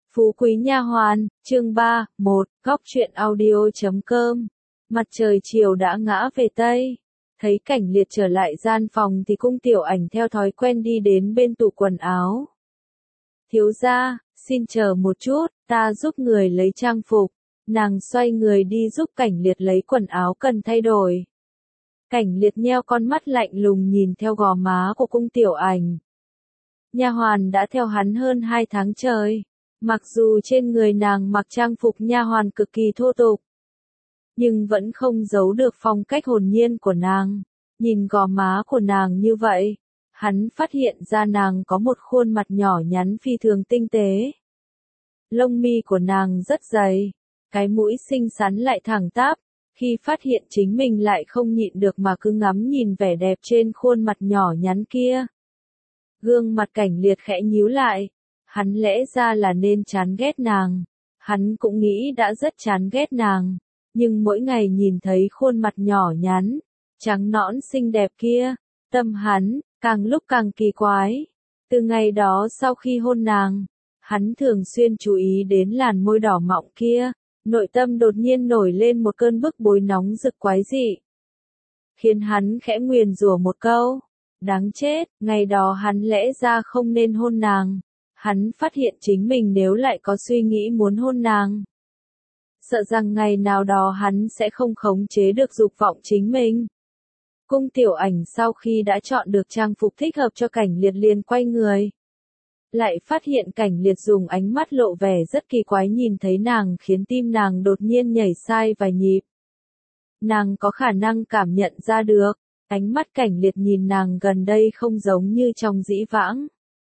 Phú Quý Nha Hoàn, chương 3, 1, góc truyện audio.com. Mặt trời chiều đã ngã về Tây. Thấy Cảnh Liệt trở lại gian phòng thì Cung Tiểu Ảnh theo thói quen đi đến bên tủ quần áo. Thiếu gia, xin chờ một chút, ta giúp người lấy trang phục. Nàng xoay người đi giúp Cảnh Liệt lấy quần áo cần thay đổi. Cảnh Liệt nheo con mắt lạnh lùng nhìn theo gò má của Cung Tiểu Ảnh. Nha hoàn đã theo hắn hơn 2 tháng trời. Mặc dù trên người nàng mặc trang phục nha hoàn cực kỳ thô tục, nhưng vẫn không giấu được phong cách hồn nhiên của nàng. Nhìn gò má của nàng như vậy, hắn phát hiện ra nàng có một khuôn mặt nhỏ nhắn phi thường tinh tế. Lông mi của nàng rất dày, cái mũi xinh xắn lại thẳng tắp. Khi phát hiện chính mình lại không nhịn được mà cứ ngắm nhìn vẻ đẹp trên khuôn mặt nhỏ nhắn kia. Gương mặt Cảnh Liệt khẽ nhíu lại. Hắn lẽ ra là nên chán ghét nàng. Hắn cũng nghĩ đã rất chán ghét nàng. Nhưng mỗi ngày nhìn thấy khuôn mặt nhỏ nhắn, trắng nõn xinh đẹp kia, tâm hắn, càng lúc càng kỳ quái. Từ ngày đó sau khi hôn nàng, hắn thường xuyên chú ý đến làn môi đỏ mọng kia, nội tâm đột nhiên nổi lên một cơn bức bối nóng rực quái dị. Khiến hắn khẽ nguyền rủa một câu, đáng chết, ngày đó hắn lẽ ra không nên hôn nàng. Hắn phát hiện chính mình nếu lại có suy nghĩ muốn hôn nàng, sợ rằng ngày nào đó hắn sẽ không khống chế được dục vọng chính mình. Cung Tiểu Ảnh sau khi đã chọn được trang phục thích hợp cho Cảnh Liệt liền quay người. Lại phát hiện Cảnh Liệt dùng ánh mắt lộ vẻ rất kỳ quái nhìn thấy nàng khiến tim nàng đột nhiên nhảy sai vài nhịp. Nàng có khả năng cảm nhận ra được, ánh mắt Cảnh Liệt nhìn nàng gần đây không giống như trong dĩ vãng.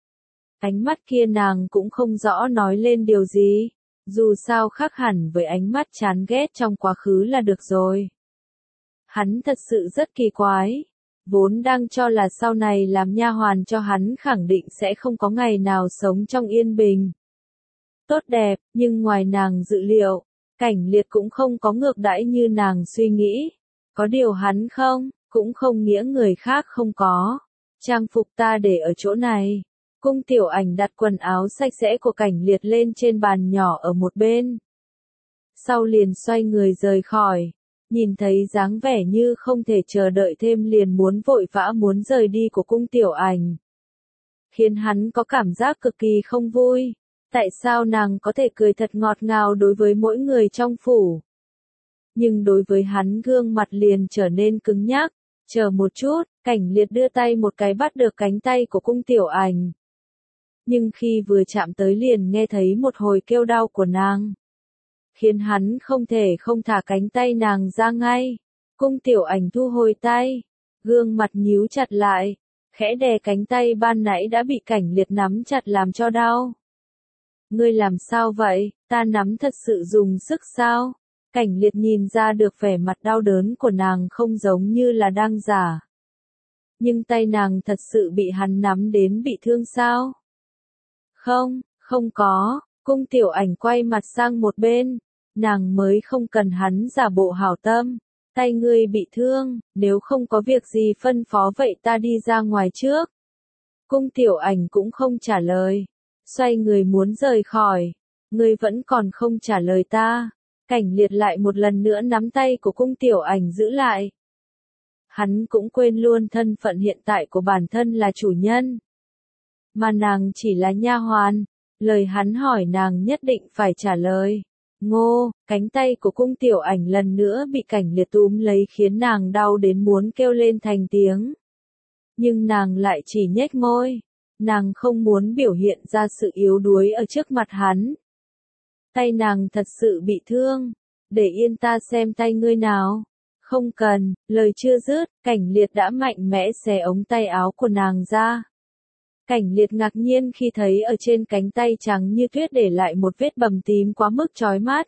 Ánh mắt kia nàng cũng không rõ nói lên điều gì, dù sao khác hẳn với ánh mắt chán ghét trong quá khứ là được rồi. Hắn thật sự rất kỳ quái, vốn đang cho là sau này làm nha hoàn cho hắn khẳng định sẽ không có ngày nào sống trong yên bình. Tốt đẹp, nhưng ngoài nàng dự liệu, Cảnh Liệt cũng không có ngược đãi như nàng suy nghĩ. Có điều hắn cũng không nghĩa người khác không có. Trang phục ta để ở chỗ này. Cung Tiểu Ảnh đặt quần áo sạch sẽ của Cảnh Liệt lên trên bàn nhỏ ở một bên. Sau liền xoay người rời khỏi. Nhìn thấy dáng vẻ như không thể chờ đợi thêm liền muốn vội vã muốn rời đi của Cung Tiểu Ảnh. Khiến hắn có cảm giác cực kỳ không vui. Tại sao nàng có thể cười thật ngọt ngào đối với mỗi người trong phủ? Nhưng đối với hắn gương mặt liền trở nên cứng nhắc. Chờ một chút, Cảnh Liệt đưa tay một cái bắt được cánh tay của Cung Tiểu Ảnh. Nhưng khi vừa chạm tới liền nghe thấy một hồi kêu đau của nàng. Khiến hắn không thể không thả cánh tay nàng ra ngay. Cung Tiểu Ảnh thu hồi tay. Gương mặt nhíu chặt lại. Khẽ đè cánh tay ban nãy đã bị Cảnh Liệt nắm chặt làm cho đau. Ngươi làm sao vậy, ta nắm thật sự dùng sức sao? Cảnh Liệt nhìn ra được vẻ mặt đau đớn của nàng không giống như là đang giả. Nhưng tay nàng thật sự bị hắn nắm đến bị thương sao? Không có, Cung Tiểu Ảnh quay mặt sang một bên, nàng mới không cần hắn giả bộ hảo tâm, tay ngươi bị thương, nếu không có việc gì phân phó vậy ta đi ra ngoài trước. Cung Tiểu Ảnh cũng không trả lời, xoay người muốn rời khỏi, ngươi vẫn còn không trả lời ta. Cảnh Liệt lại một lần nữa nắm tay của Cung Tiểu Ảnh giữ lại. Hắn cũng quên luôn thân phận hiện tại của bản thân là chủ nhân. Mà nàng chỉ là nha hoàn, lời hắn hỏi nàng nhất định phải trả lời. Ngô, cánh tay của Cung Tiểu Ảnh lần nữa bị Cảnh Liệt túm lấy khiến nàng đau đến muốn kêu lên thành tiếng. Nhưng nàng lại chỉ nhếch môi, nàng không muốn biểu hiện ra sự yếu đuối ở trước mặt hắn. Tay nàng thật sự bị thương, để yên ta xem tay ngươi nào. Không cần, lời chưa dứt, Cảnh Liệt đã mạnh mẽ xé ống tay áo của nàng ra. Cảnh Liệt ngạc nhiên khi thấy ở trên cánh tay trắng như tuyết để lại một vết bầm tím quá mức chói mắt.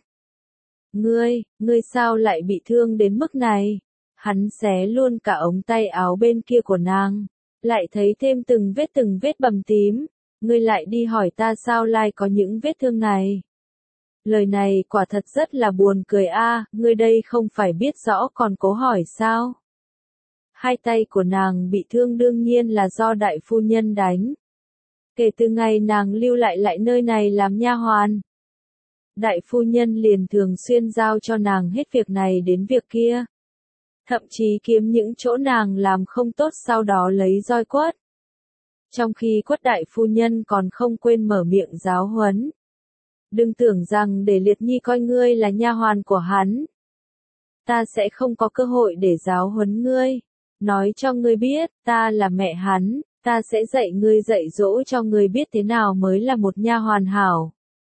Ngươi sao lại bị thương đến mức này? Hắn xé luôn cả ống tay áo bên kia của nàng, lại thấy thêm từng vết bầm tím. Ngươi lại đi hỏi ta sao lại có những vết thương này? Lời này quả thật rất là buồn cười a, ngươi đây không phải biết rõ còn cố hỏi sao? Hai tay của nàng bị thương đương nhiên là do đại phu nhân đánh. Kể từ ngày nàng lưu lại nơi này làm nha hoàn, đại phu nhân liền thường xuyên giao cho nàng hết việc này đến việc kia. Thậm chí kiếm những chỗ nàng làm không tốt sau đó lấy roi quất. Trong khi quất đại phu nhân còn không quên mở miệng giáo huấn. Đừng tưởng rằng để Liệt Nhi coi ngươi là nha hoàn của hắn, ta sẽ không có cơ hội để giáo huấn ngươi. Nói cho ngươi biết, ta là mẹ hắn, ta sẽ dạy ngươi dạy dỗ cho ngươi biết thế nào mới là một nha hoàn hảo.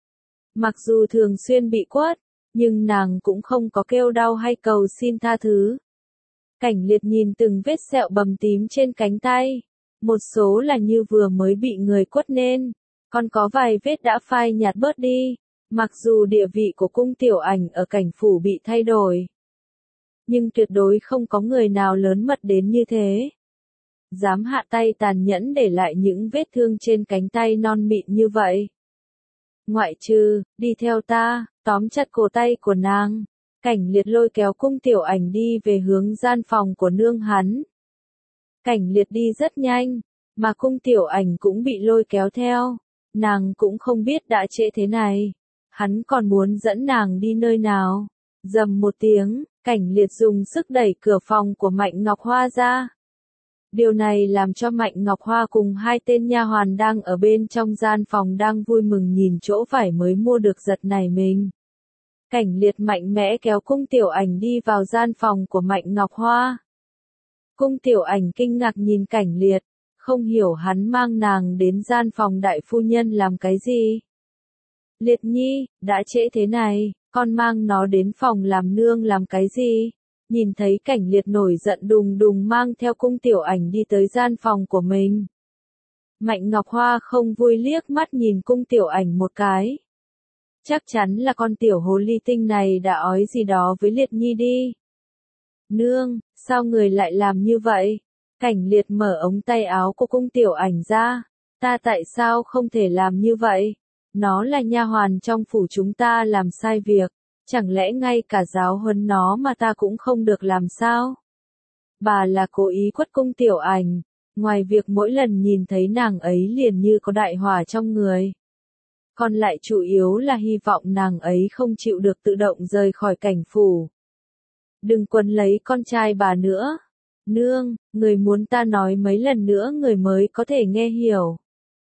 Mặc dù thường xuyên bị quất, nhưng nàng cũng không có kêu đau hay cầu xin tha thứ. Cảnh Liệt nhìn từng vết sẹo bầm tím trên cánh tay. Một số là như vừa mới bị người quất nên, còn có vài vết đã phai nhạt bớt đi. Mặc dù địa vị của cung tiểu ảnh ở cảnh phủ bị thay đổi, nhưng tuyệt đối không có người nào lớn mật đến như thế. Dám hạ tay tàn nhẫn để lại những vết thương trên cánh tay non mịn như vậy. Ngoại trừ, đi theo ta, tóm chặt cổ tay của nàng. Cảnh Liệt lôi kéo cung tiểu ảnh đi về hướng gian phòng của nương hắn. Cảnh Liệt đi rất nhanh, mà cung tiểu ảnh cũng bị lôi kéo theo. Nàng cũng không biết đã trễ thế này, hắn còn muốn dẫn nàng đi nơi nào. Rầm một tiếng, Cảnh Liệt dùng sức đẩy cửa phòng của Mạnh Ngọc Hoa ra. Điều này làm cho Mạnh Ngọc Hoa cùng hai tên nha hoàn đang ở bên trong gian phòng đang vui mừng nhìn chỗ vải mới mua được giật nảy mình. Cảnh Liệt mạnh mẽ kéo cung tiểu ảnh đi vào gian phòng của Mạnh Ngọc Hoa. Cung tiểu ảnh kinh ngạc nhìn Cảnh Liệt, không hiểu hắn mang nàng đến gian phòng đại phu nhân làm cái gì. Liệt Nhi, đã trễ thế này, con mang nó đến phòng làm nương làm cái gì? Nhìn thấy Cảnh Liệt nổi giận đùng đùng mang theo cung tiểu ảnh đi tới gian phòng của mình. Mạnh Ngọc Hoa không vui liếc mắt nhìn cung tiểu ảnh một cái. Chắc chắn là con tiểu hồ ly tinh này đã ói gì đó với Liệt Nhi đi. Nương, sao người lại làm như vậy? Cảnh Liệt mở ống tay áo của cung tiểu ảnh ra. Ta tại sao không thể làm như vậy? Nó là nha hoàn trong phủ chúng ta làm sai việc. Chẳng lẽ ngay cả giáo huấn nó mà ta cũng không được làm sao? Bà là cố ý quất cung tiểu ảnh. Ngoài việc mỗi lần nhìn thấy nàng ấy liền như có đại hỏa trong người, còn lại chủ yếu là hy vọng nàng ấy không chịu được tự động rời khỏi cảnh phủ. Đừng quấn lấy con trai bà nữa. Nương, người muốn ta nói mấy lần nữa người mới có thể nghe hiểu.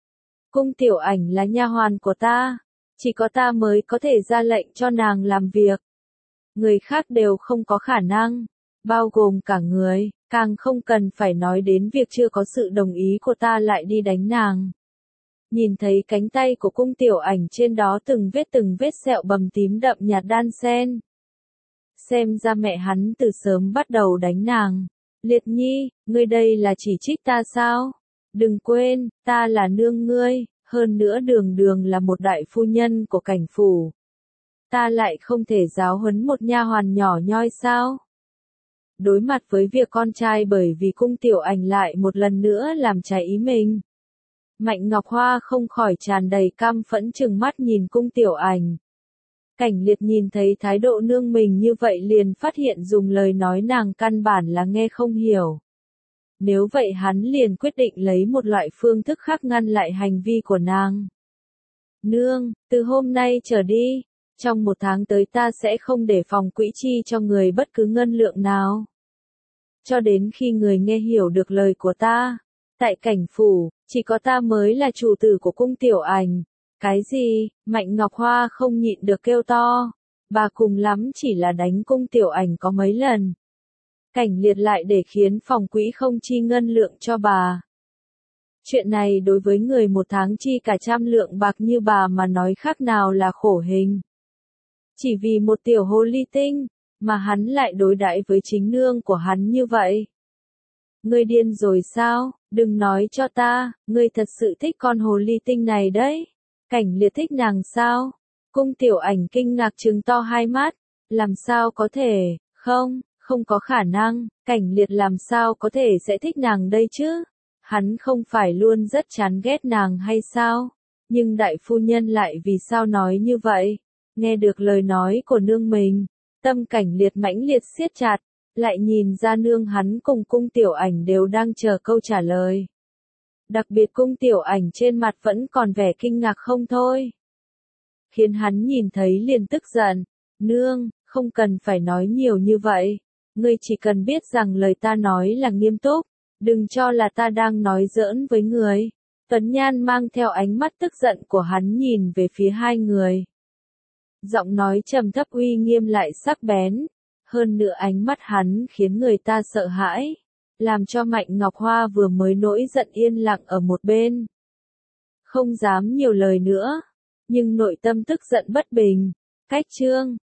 Cung tiểu ảnh là nha hoàn của ta. Chỉ có ta mới có thể ra lệnh cho nàng làm việc. Người khác đều không có khả năng, bao gồm cả người, càng không cần phải nói đến việc chưa có sự đồng ý của ta lại đi đánh nàng. Nhìn thấy cánh tay của cung tiểu ảnh trên đó từng vết sẹo bầm tím đậm nhạt đan xen. Xem ra mẹ hắn từ sớm bắt đầu đánh nàng. Liệt Nhi, ngươi đây là chỉ trích ta sao? Đừng quên, ta là nương ngươi, hơn nữa đường đường là một đại phu nhân của cảnh phủ. Ta lại không thể giáo huấn một nha hoàn nhỏ nhoi sao? Đối mặt với việc con trai bởi vì cung tiểu ảnh lại một lần nữa làm trái ý mình, Mạnh Ngọc Hoa không khỏi tràn đầy căm phẫn trừng mắt nhìn cung tiểu ảnh. Cảnh Liệt nhìn thấy thái độ nương mình như vậy liền phát hiện dùng lời nói nàng căn bản là nghe không hiểu. Nếu vậy hắn liền quyết định lấy một loại phương thức khác ngăn lại hành vi của nàng. Nương, từ hôm nay trở đi, trong 1 tháng tới ta sẽ không để phòng quỹ chi cho người bất cứ ngân lượng nào. Cho đến khi người nghe hiểu được lời của ta. Tại cảnh phủ, chỉ có ta mới là chủ tử của cung tiểu ảnh. Cái gì? Mạnh Ngọc Hoa không nhịn được kêu to. Bà cùng lắm chỉ là đánh cung tiểu ảnh có mấy lần. Cảnh Liệt lại để khiến phòng quỹ không chi ngân lượng cho bà. Chuyện này đối với người 1 tháng chi cả 100 lượng bạc như bà mà nói khác nào là khổ hình. Chỉ vì một tiểu hồ ly tinh, mà hắn lại đối đãi với chính nương của hắn như vậy. Ngươi điên rồi sao? Đừng nói cho ta, ngươi thật sự thích con hồ ly tinh này đấy. Cảnh Liệt thích nàng sao? Cung tiểu ảnh kinh ngạc trừng to hai mắt. Làm sao có thể? Không có khả năng. Cảnh Liệt làm sao có thể sẽ thích nàng đây chứ? Hắn không phải luôn rất chán ghét nàng hay sao? Nhưng đại phu nhân lại vì sao nói như vậy? Nghe được lời nói của nương mình, tâm Cảnh Liệt mãnh liệt siết chặt, lại nhìn ra nương hắn cùng cung tiểu ảnh đều đang chờ câu trả lời. Đặc biệt cung tiểu ảnh trên mặt vẫn còn vẻ kinh ngạc không thôi. Khiến hắn nhìn thấy liền tức giận. Nương, không cần phải nói nhiều như vậy. Ngươi chỉ cần biết rằng lời ta nói là nghiêm túc. Đừng cho là ta đang nói giỡn với người. Tuấn Nhan mang theo ánh mắt tức giận của hắn nhìn về phía hai người. Giọng nói trầm thấp uy nghiêm lại sắc bén. Hơn nữa ánh mắt hắn khiến người ta sợ hãi. Làm cho Mạnh Ngọc Hoa vừa mới nổi giận yên lặng ở một bên. Không dám nhiều lời nữa. Nhưng nội tâm tức giận bất bình. Cách Trương.